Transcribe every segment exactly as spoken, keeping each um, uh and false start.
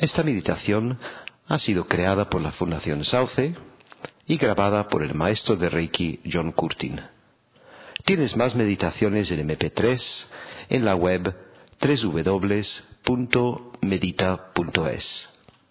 Esta meditación ha sido creada por la Fundación Sauce y grabada por el maestro de Reiki John Curtin. Tienes más meditaciones en eme pe tres en la web doble u doble u doble u punto medita punto es.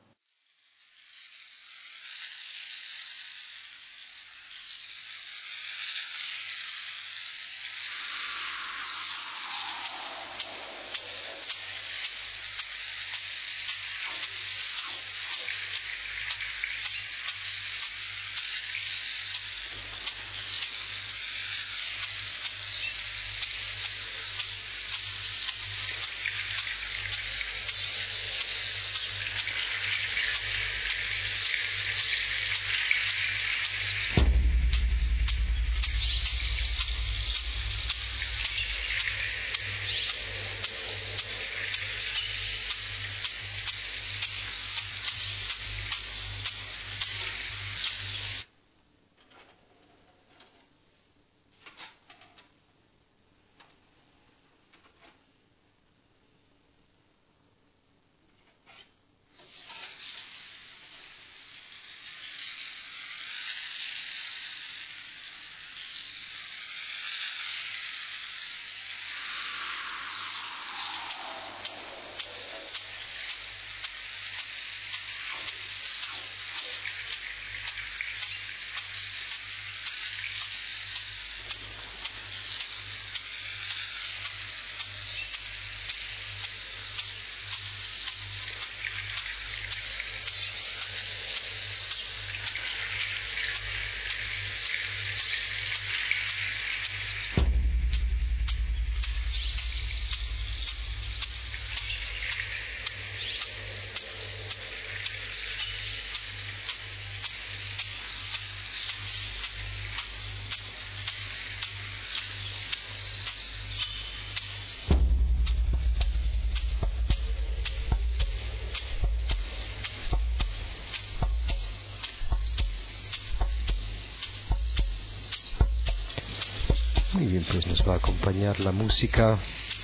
Muy bien, pues nos va a acompañar la música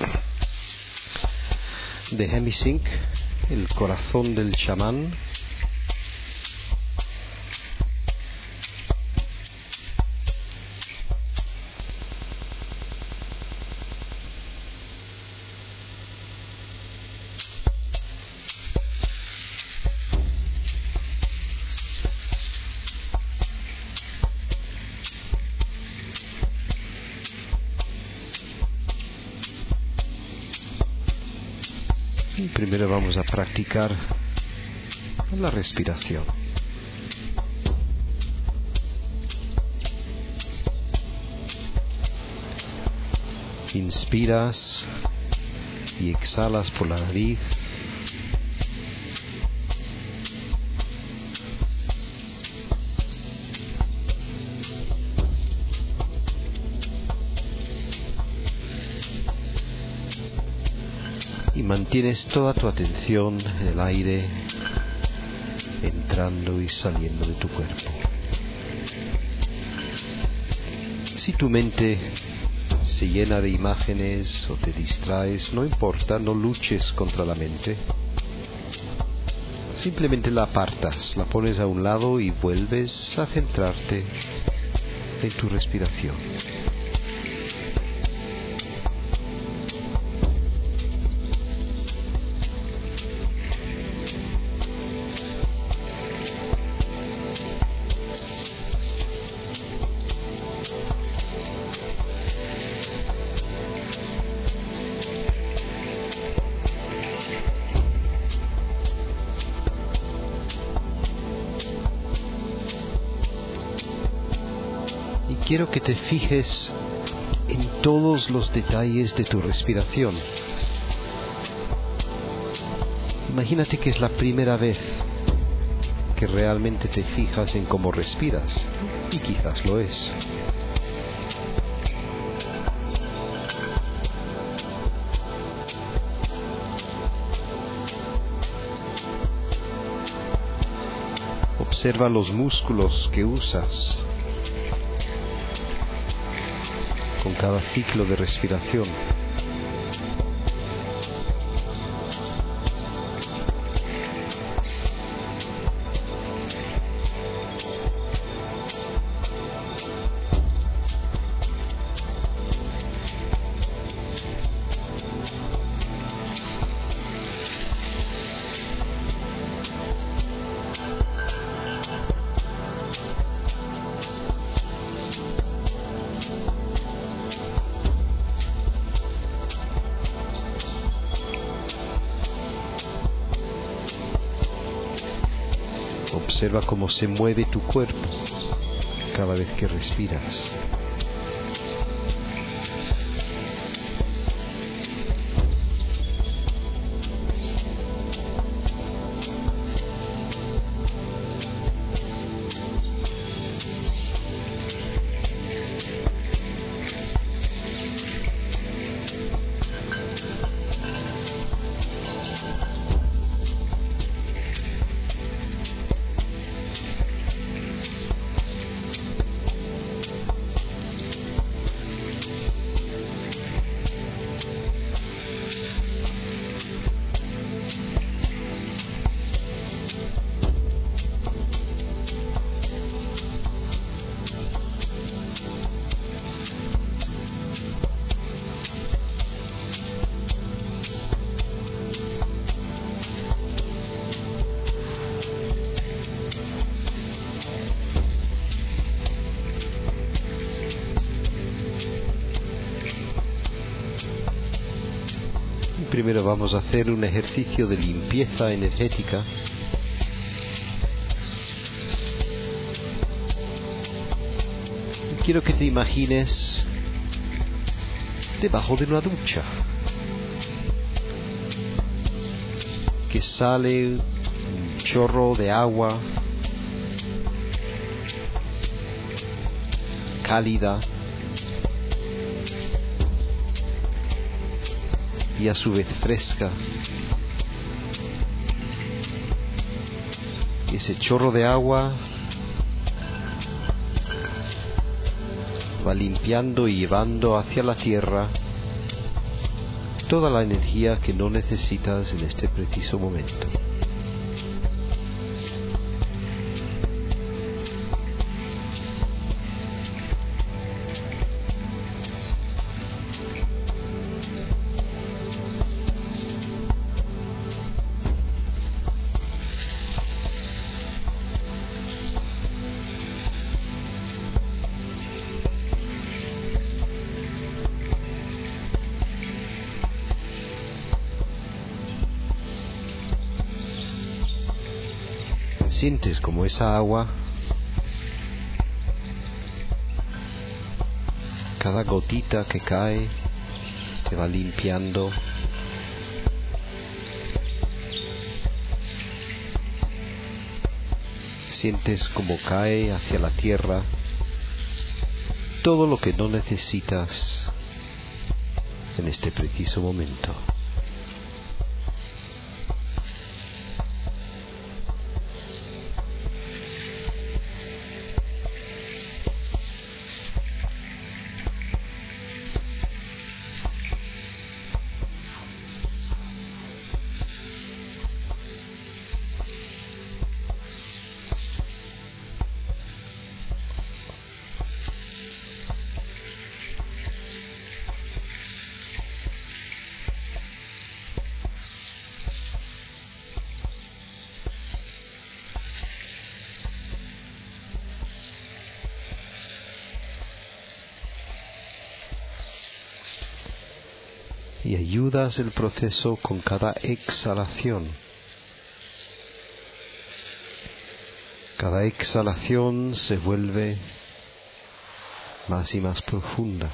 de Hemisync, el corazón del chamán. Primero vamos a practicar la respiración. Inspiras y exhalas por la nariz. Y mantienes toda tu atención en el aire, entrando y saliendo de tu cuerpo. Si tu mente se llena de imágenes o te distraes, no importa, no luches contra la mente. Simplemente la apartas, la pones a un lado y vuelves a centrarte en tu respiración. Quiero que te fijes en todos los detalles de tu respiración. Imagínate que es la primera vez que realmente te fijas en cómo respiras, y quizás lo es. Observa los músculos que usas con cada ciclo de respiración. observa cómo se mueve tu cuerpo cada vez que respiras. Primero vamos a hacer un ejercicio de limpieza energética. Quiero que te imagines debajo de una ducha, que sale un chorro de agua cálida y a su vez fresca. Y ese chorro de agua va limpiando y llevando hacia la tierra toda la energía que no necesitas en este preciso momento. Sientes como esa agua, cada gotita que cae, te va limpiando. Sientes como cae hacia la tierra todo lo que no necesitas en este preciso momento. Y ayudas el proceso con cada exhalación. Cada exhalación se vuelve más y más profunda.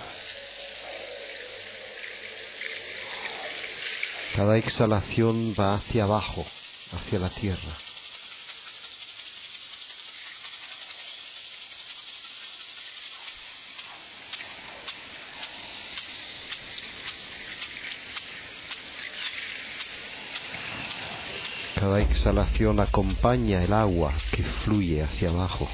Cada exhalación va hacia abajo, hacia la tierra. Cada exhalación acompaña el agua que fluye hacia abajo.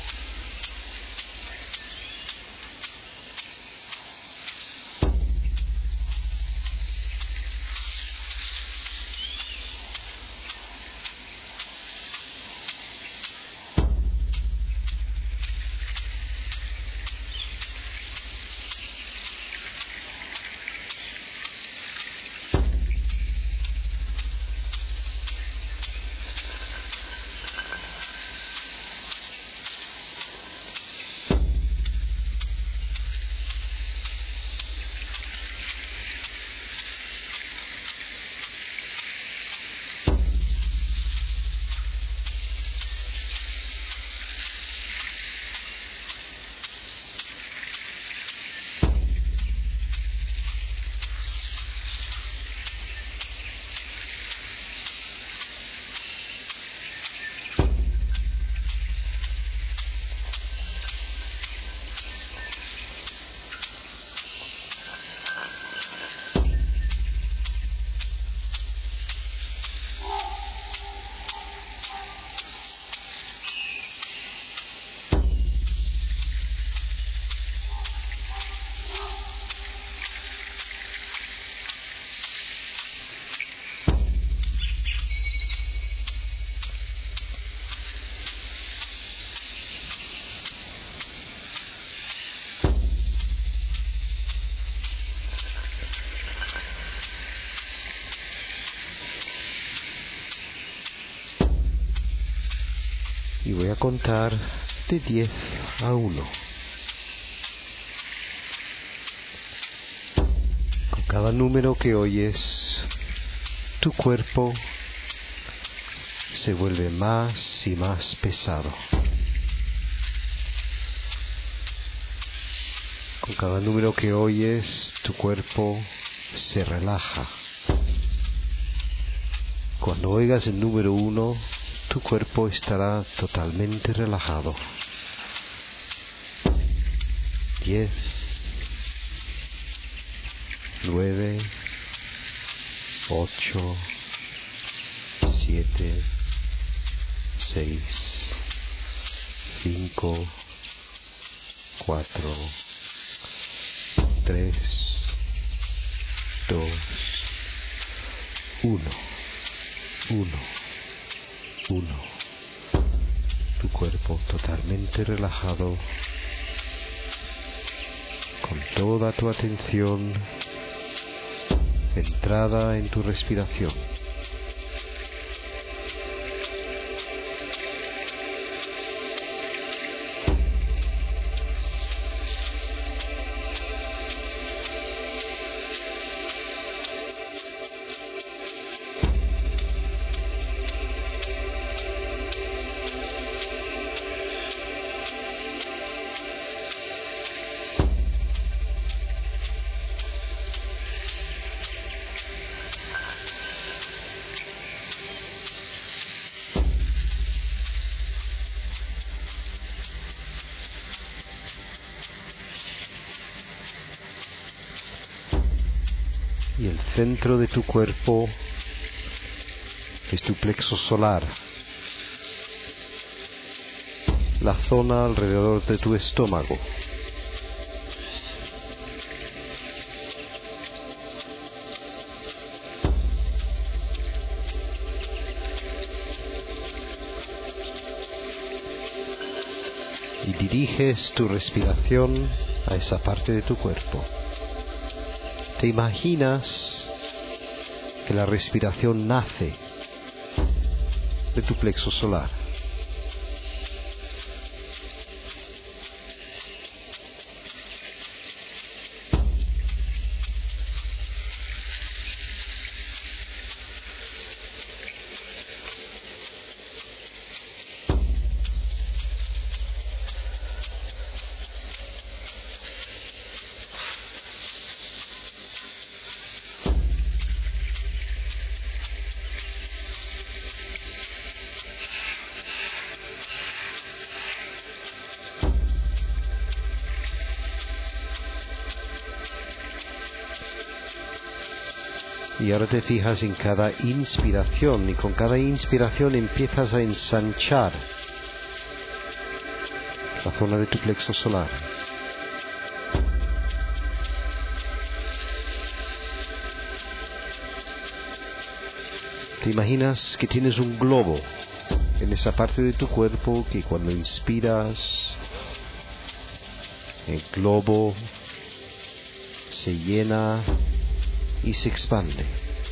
Y voy a contar de diez a uno. Con cada número que oyes, tu cuerpo se vuelve más y más pesado. Con cada número que oyes, tu cuerpo se relaja. Cuando oigas el número uno, tu cuerpo estará totalmente relajado. Diez, nueve, ocho, siete, seis, cinco, cuatro, tres, dos, uno, uno, uno. Tu cuerpo totalmente relajado, con toda tu atención centrada en tu respiración. Y el centro de tu cuerpo es tu plexo solar, la zona alrededor de tu estómago. Y diriges tu respiración a esa parte de tu cuerpo. Te imaginas que la respiración nace de tu plexo solar. Y ahora te fijas en cada inspiración, y con cada inspiración empiezas a ensanchar la zona de tu plexo solar. Te imaginas que tienes un globo en esa parte de tu cuerpo que cuando inspiras, el globo se llena y se expande.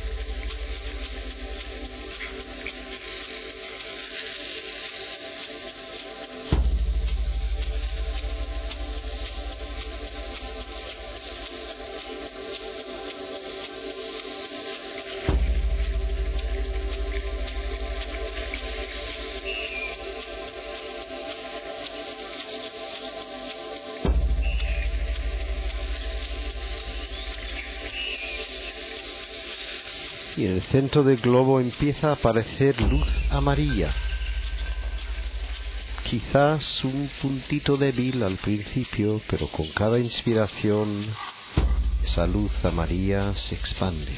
Y en el centro del globo empieza a aparecer luz amarilla. Quizás un puntito débil al principio, pero con cada inspiración esa luz amarilla se expande.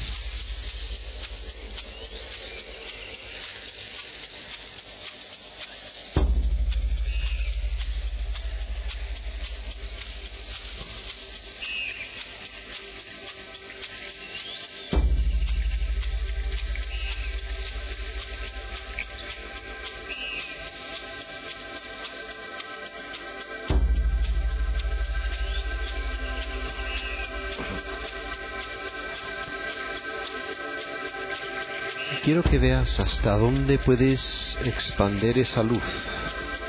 Quiero que veas hasta dónde puedes expandir esa luz.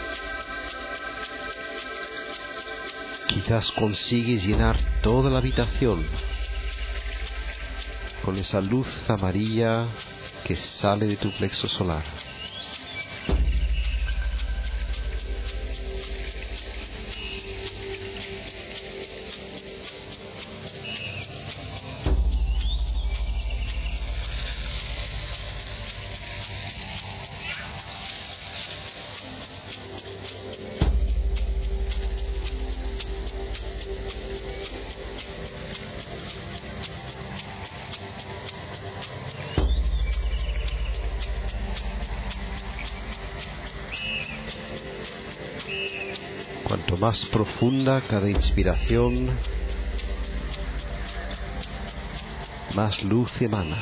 Quizás consigues llenar toda la habitación con esa luz amarilla que sale de tu plexo solar. Cuanto más profunda cada inspiración, más luz emana.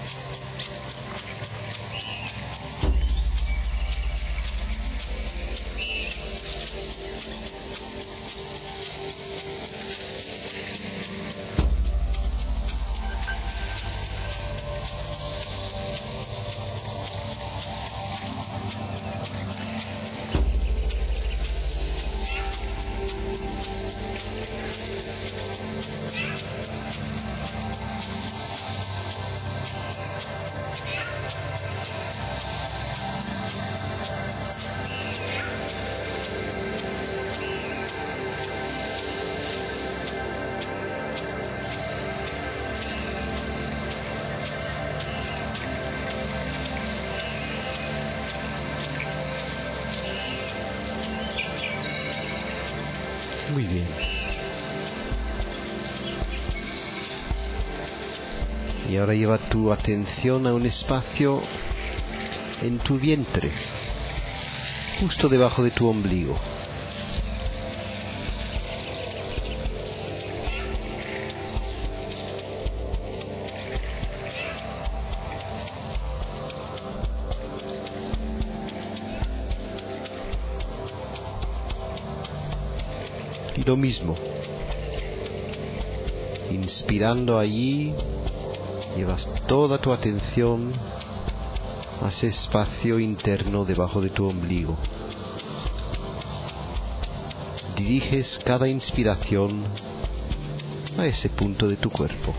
Muy bien. Y ahora lleva tu atención a un espacio en tu vientre, justo debajo de tu ombligo. Y lo mismo, inspirando allí, llevas toda tu atención a ese espacio interno debajo de tu ombligo. Diriges cada inspiración a ese punto de tu cuerpo.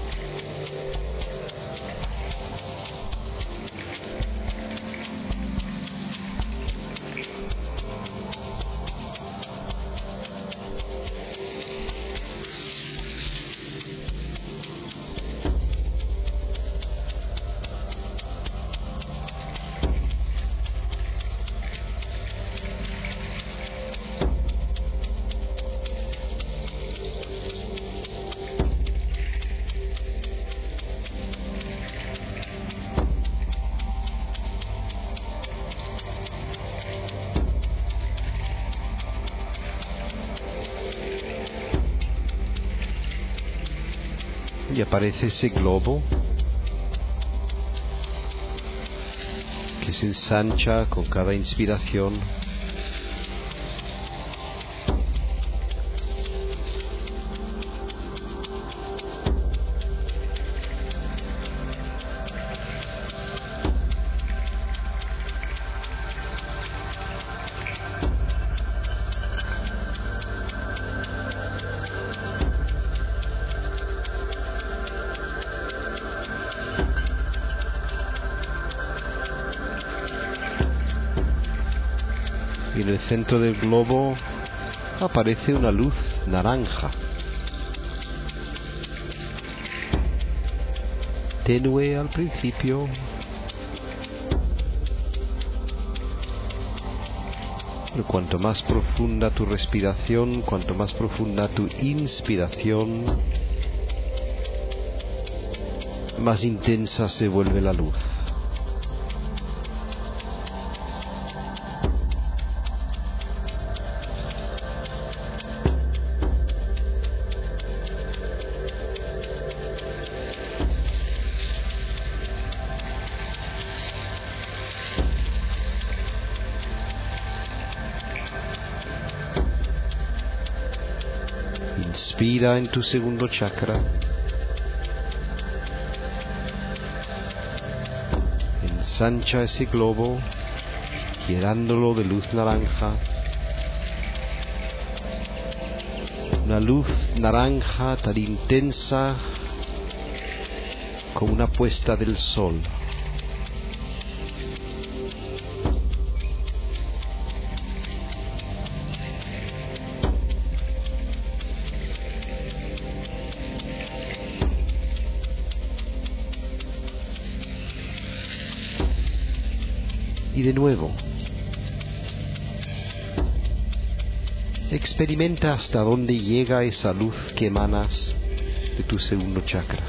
Y aparece ese globo que se ensancha con cada inspiración. Y en el centro del globo aparece una luz naranja, tenue al principio, pero cuanto más profunda tu respiración, cuanto más profunda tu inspiración, más intensa se vuelve la luz. Inspira en tu segundo chakra. Ensancha ese globo, llenándolo de luz naranja. Una luz naranja tan intensa como una puesta del sol. Y de nuevo, experimenta hasta dónde llega esa luz que emanas de tu segundo chakra.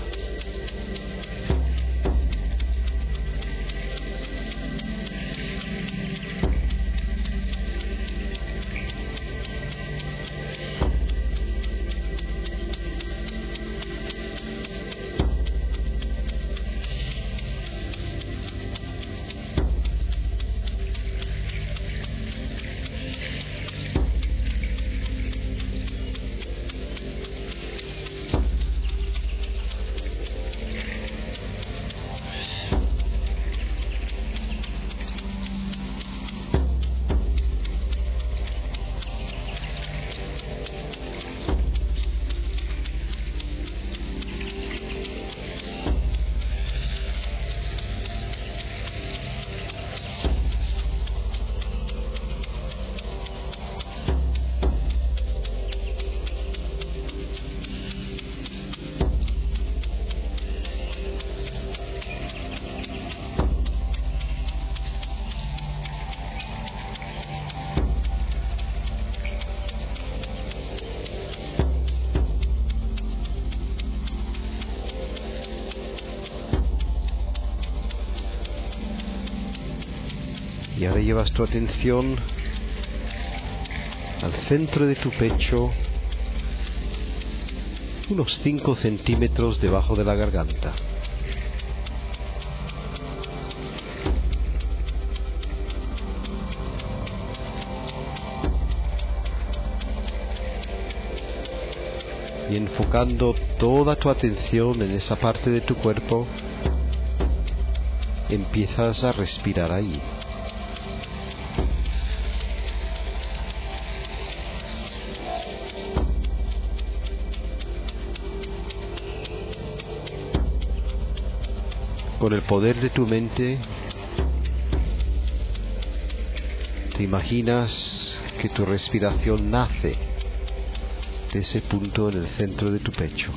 Y ahora llevas tu atención al centro de tu pecho, unos cinco centímetros debajo de la garganta. Y enfocando toda tu atención en esa parte de tu cuerpo, empiezas a respirar ahí. Con el poder de tu mente, te imaginas que tu respiración nace de ese punto en el centro de tu pecho.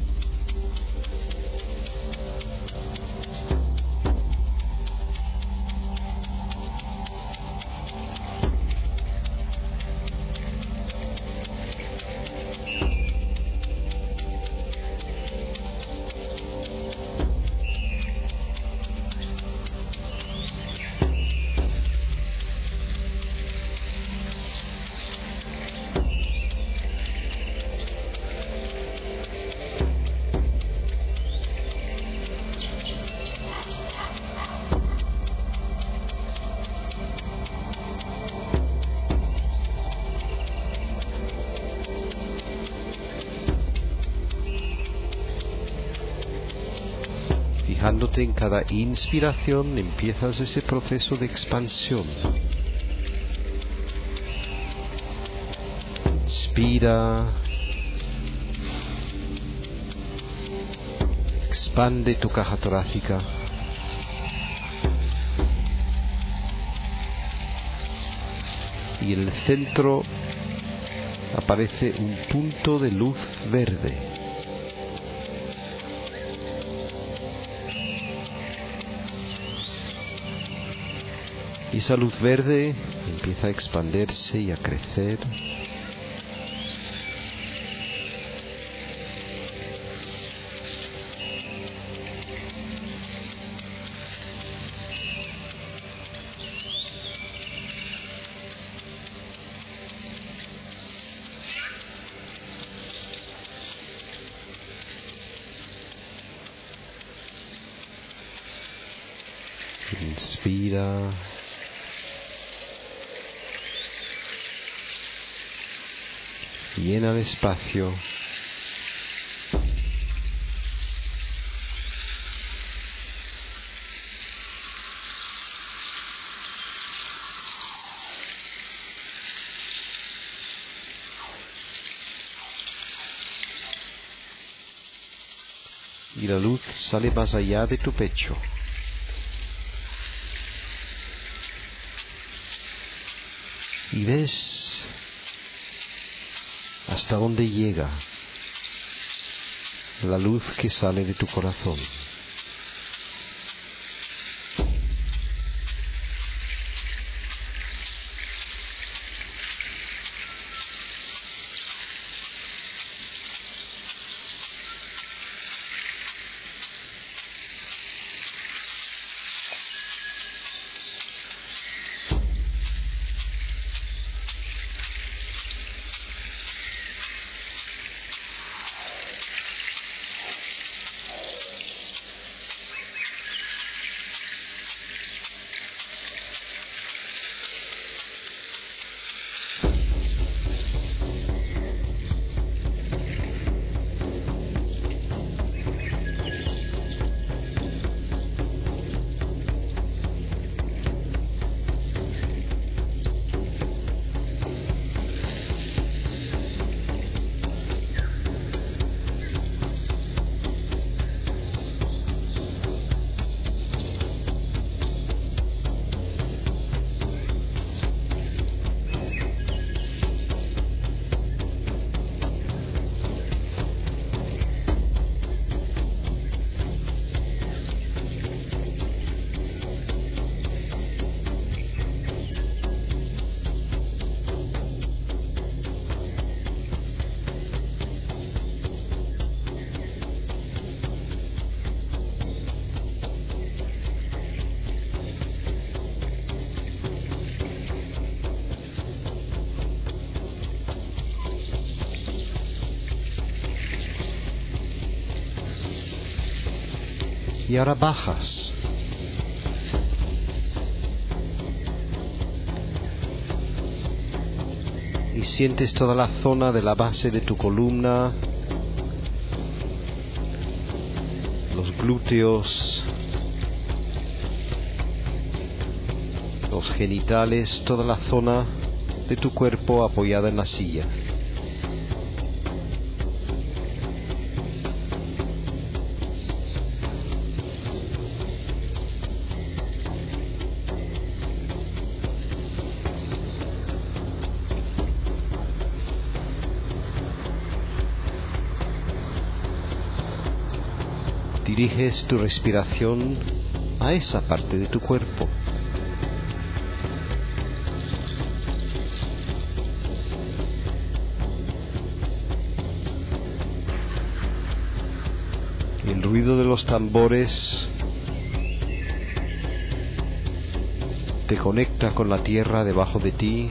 Fijándote en cada inspiración, empiezas ese proceso de expansión. Inspira, expande tu caja torácica. Y en el centro aparece un punto de luz verde. Y esa luz verde empieza a expandirse y a crecer. Inspira. Llena de espacio. y la luz sale más allá de tu pecho. Y ves hasta dónde llega la luz que sale de tu corazón. Y ahora bajas. Y sientes toda la zona de la base de tu columna, los glúteos, los genitales, toda la zona de tu cuerpo apoyada en la silla. Diriges tu respiración a esa parte de tu cuerpo. El ruido de los tambores te conecta con la tierra debajo de ti.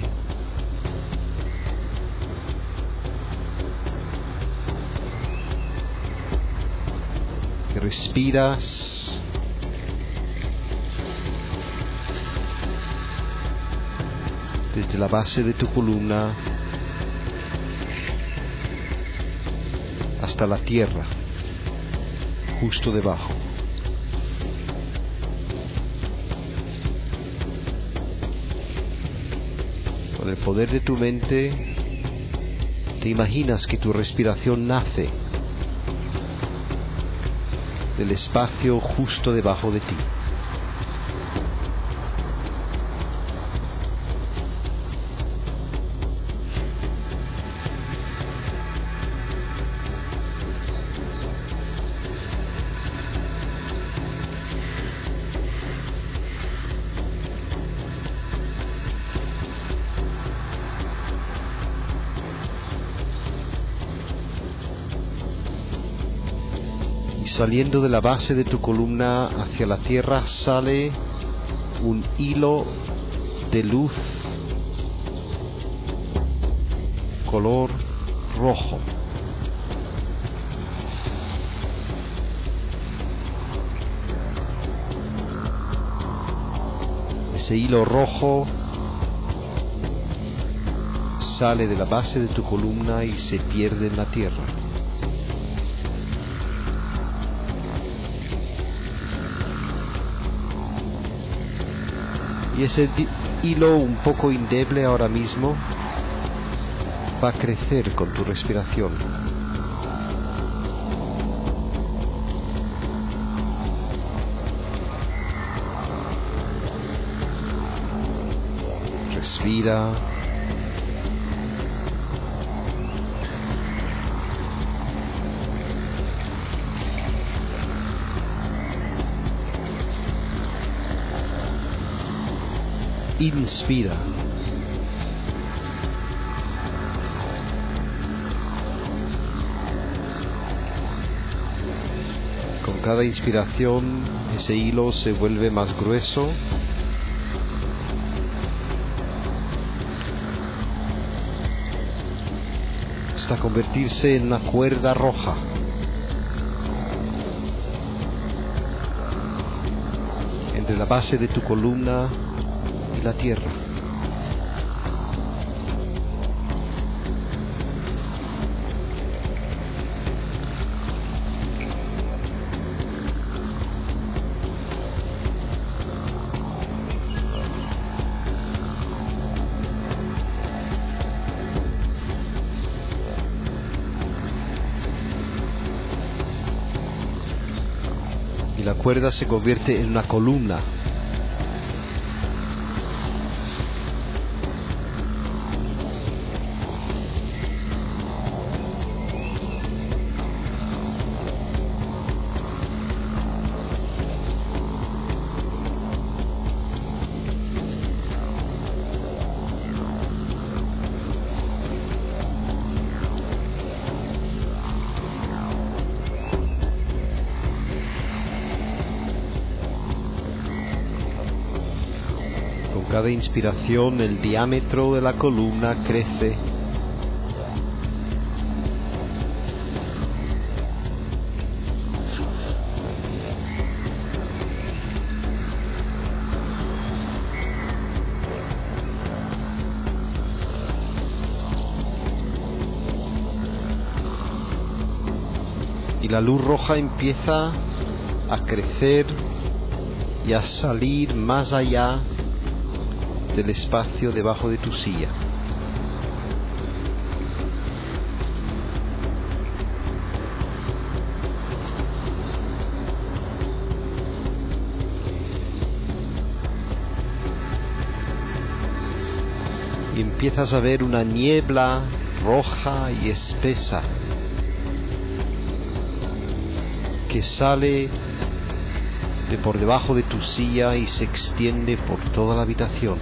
Respiras desde la base de tu columna hasta la tierra, justo debajo. Con el poder de tu mente, te imaginas que tu respiración nace del espacio justo debajo de ti. Saliendo de la base de tu columna hacia la tierra sale un hilo de luz color rojo. Ese hilo rojo sale de la base de tu columna y se pierde en la tierra. Y ese hilo un poco endeble ahora mismo va a crecer con tu respiración. Respira. Inspira. Con cada inspiración, ese hilo se vuelve más grueso. Hasta convertirse en una cuerda roja. Entre la base de tu columna y la tierra. Y la cuerda se convierte en una columna. Con cada inspiración el diámetro de la columna crece. Y la luz roja empieza a crecer y a salir más allá del espacio debajo de tu silla. Y empiezas a ver una niebla roja y espesa que sale de por debajo de tu silla y se extiende por toda la habitación.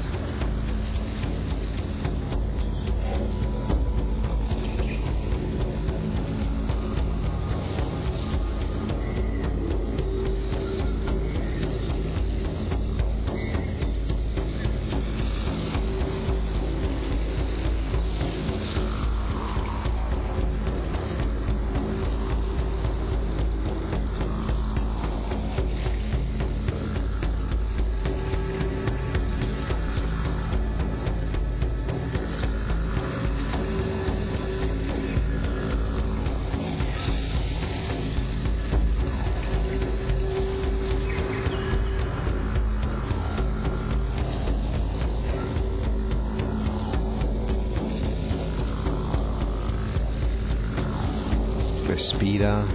Respira.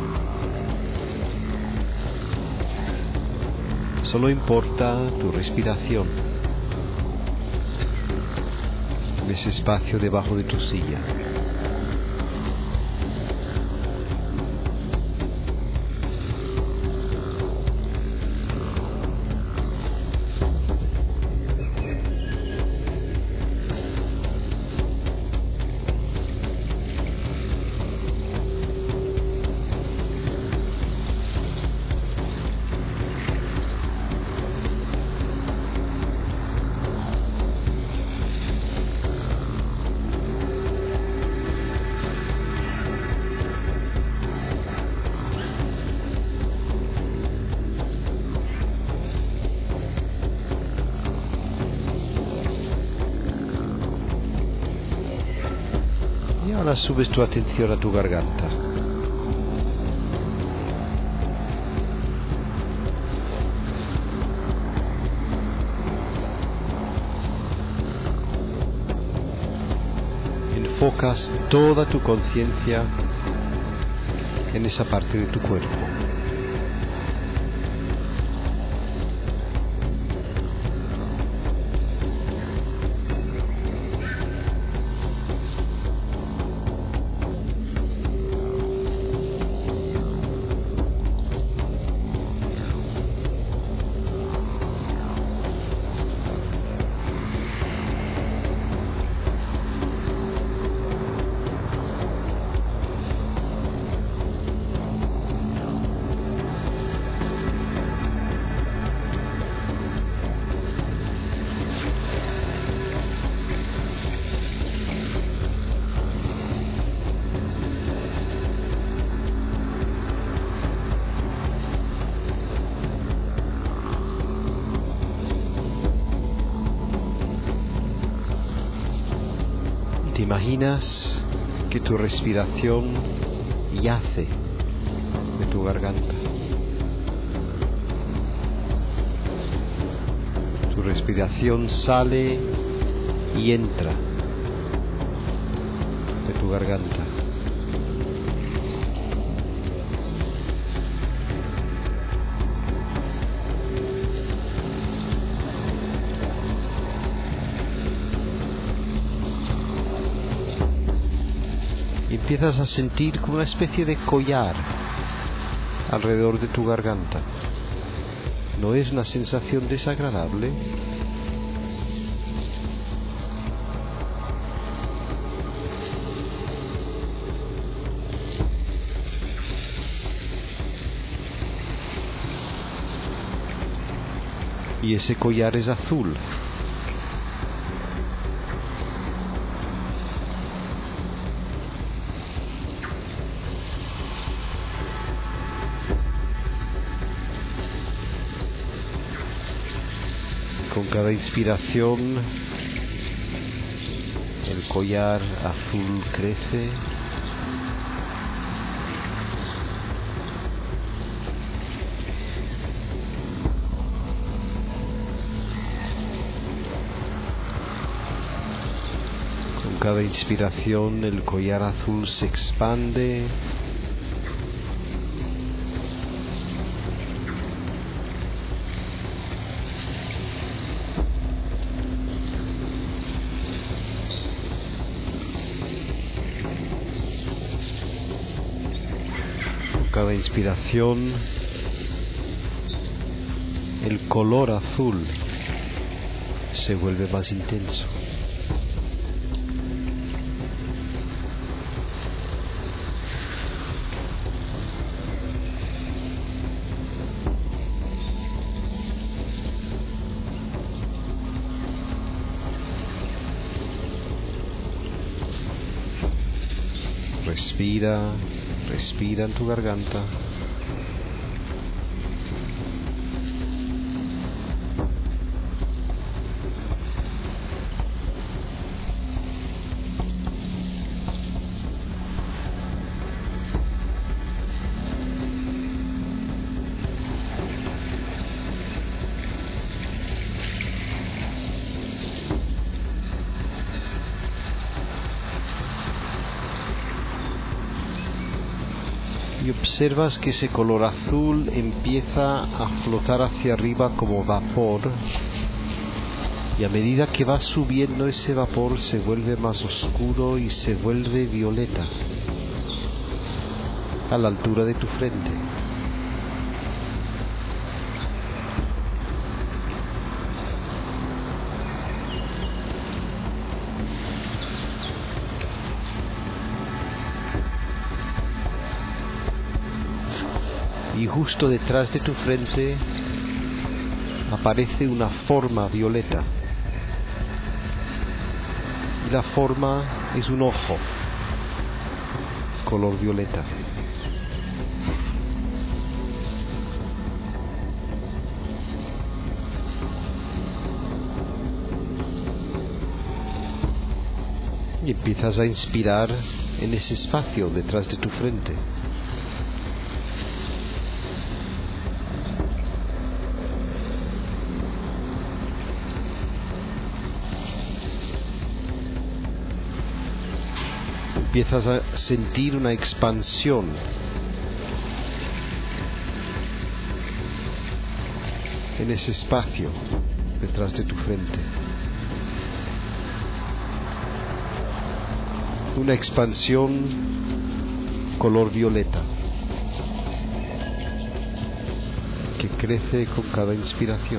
Solo importa tu respiración en ese espacio debajo de tu silla. Ahora subes tu atención a tu garganta. Enfocas toda tu conciencia en esa parte de tu cuerpo. Te imaginas que tu respiración yace de tu garganta. Tu respiración sale y entra de tu garganta. Y empiezas a sentir como una especie de collar alrededor de tu garganta. ¿No es una sensación desagradable? Y ese collar es azul. Con cada inspiración, el collar azul crece. Con cada inspiración, el collar azul se expande. Cada inspiración, el color azul se vuelve más intenso. Respira. Respira en tu garganta. Y observas que ese color azul empieza a flotar hacia arriba como vapor, y a medida que va subiendo ese vapor se vuelve más oscuro y se vuelve violeta a la altura de tu frente. Y justo detrás de tu frente aparece una forma violeta. Y la forma es un ojo, color violeta. Y empiezas a inspirar en ese espacio detrás de tu frente. Empiezas a sentir una expansión en ese espacio detrás de tu frente. Una expansión color violeta que crece con cada inspiración.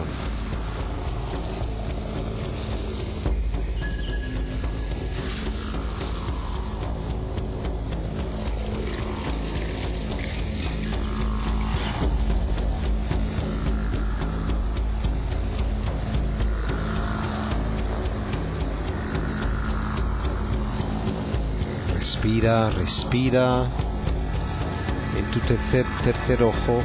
Respira, respira en tu tercer, tercer ojo,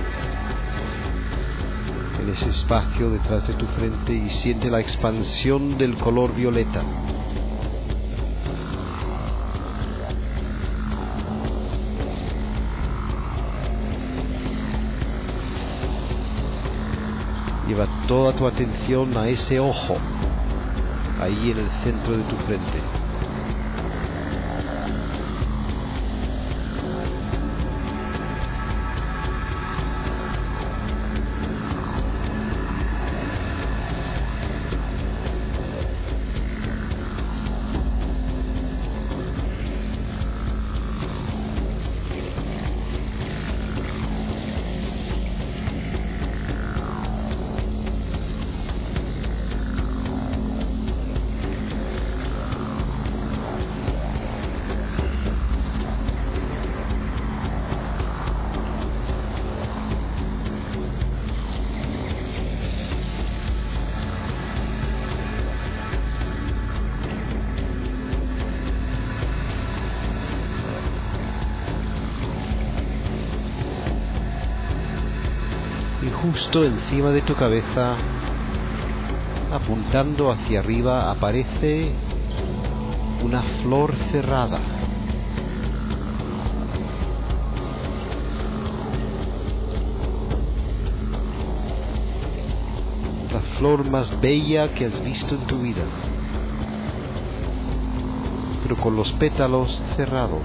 en ese espacio detrás de tu frente, y siente la expansión del color violeta. Lleva toda tu atención a ese ojo, ahí en el centro de tu frente. Justo encima de tu cabeza, apuntando hacia arriba, aparece una flor cerrada. La flor más bella que has visto en tu vida, pero con los pétalos cerrados.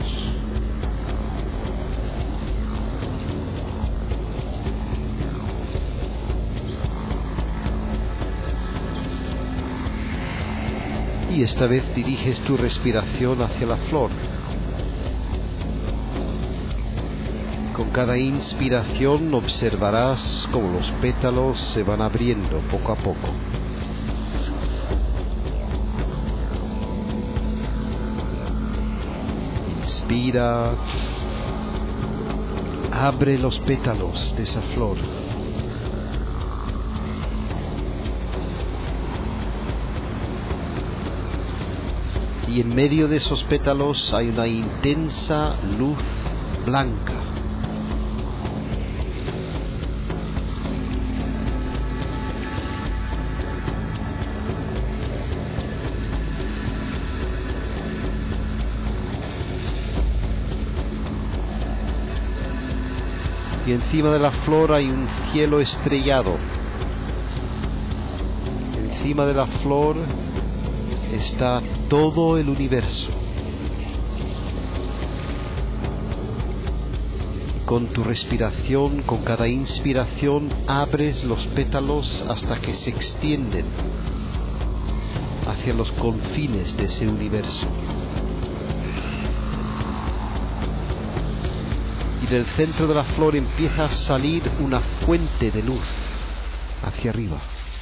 Y esta vez diriges tu respiración hacia la flor. Con cada inspiración observarás cómo los pétalos se van abriendo poco a poco. Inspira, abre los pétalos de esa flor. Y en medio de esos pétalos hay una intensa luz blanca. Y encima de la flor hay un cielo estrellado. Encima de la flor está todo el universo. Con tu respiración, con cada inspiración, abres los pétalos hasta que se extienden hacia los confines de ese universo. Y del centro de la flor empieza a salir una fuente de luz hacia arriba.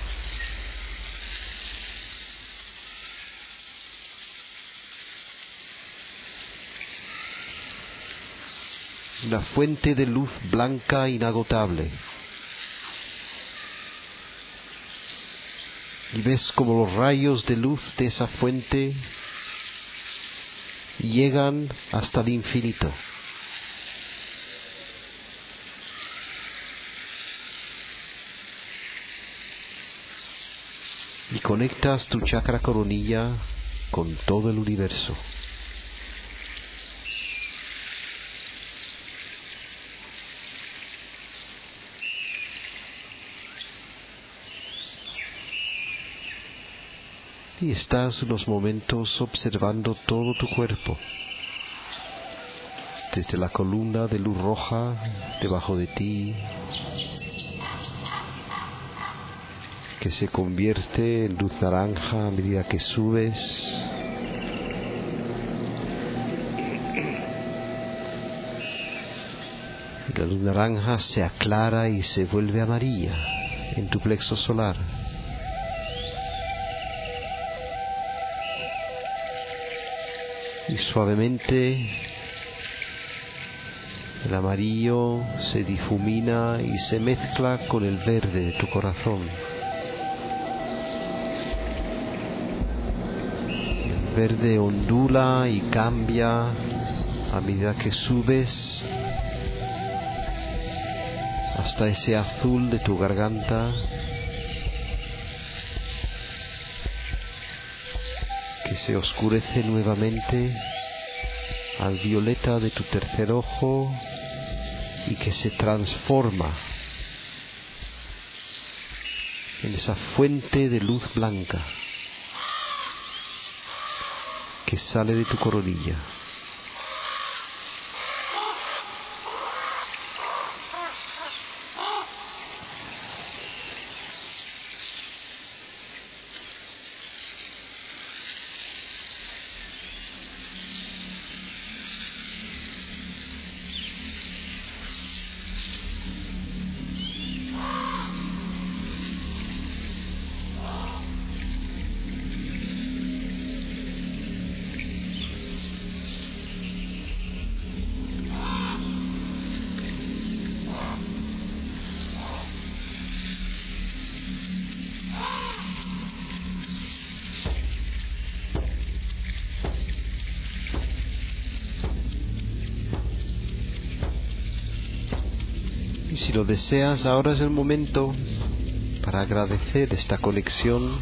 Una fuente de luz blanca inagotable. Y ves como los rayos de luz de esa fuente llegan hasta el infinito. Y conectas tu chakra coronilla con todo el universo. Y estás unos momentos observando todo tu cuerpo, desde la columna de luz roja debajo de ti, que se convierte en luz naranja a medida que subes, y la luz naranja se aclara y se vuelve amarilla en tu plexo solar. Y suavemente el amarillo se difumina y se mezcla con el verde de tu corazón. El verde ondula y cambia a medida que subes hasta ese azul de tu garganta, que se oscurece nuevamente al violeta de tu tercer ojo y que se transforma en esa fuente de luz blanca que sale de tu coronilla. Y si lo deseas, ahora es el momento para agradecer esta conexión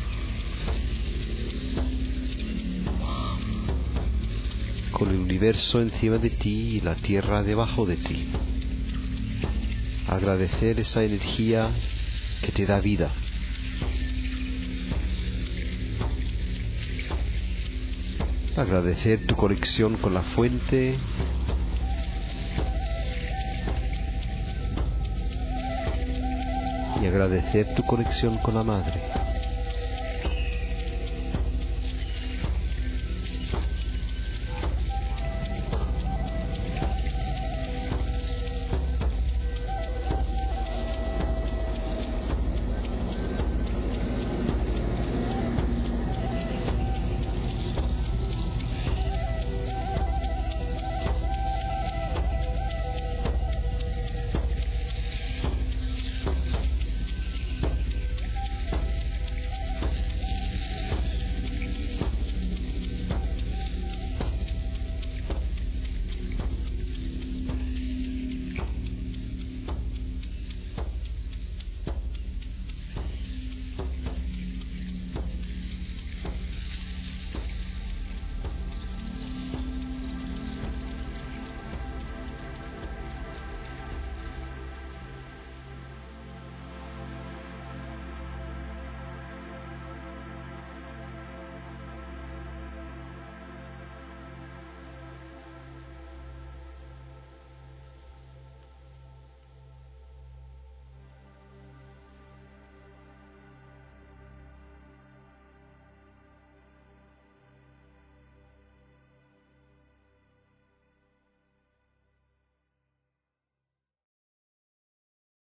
con el universo encima de ti y la tierra debajo de ti. Agradecer esa energía que te da vida. Agradecer tu conexión con la fuente. Y agradecer tu conexión con la Madre.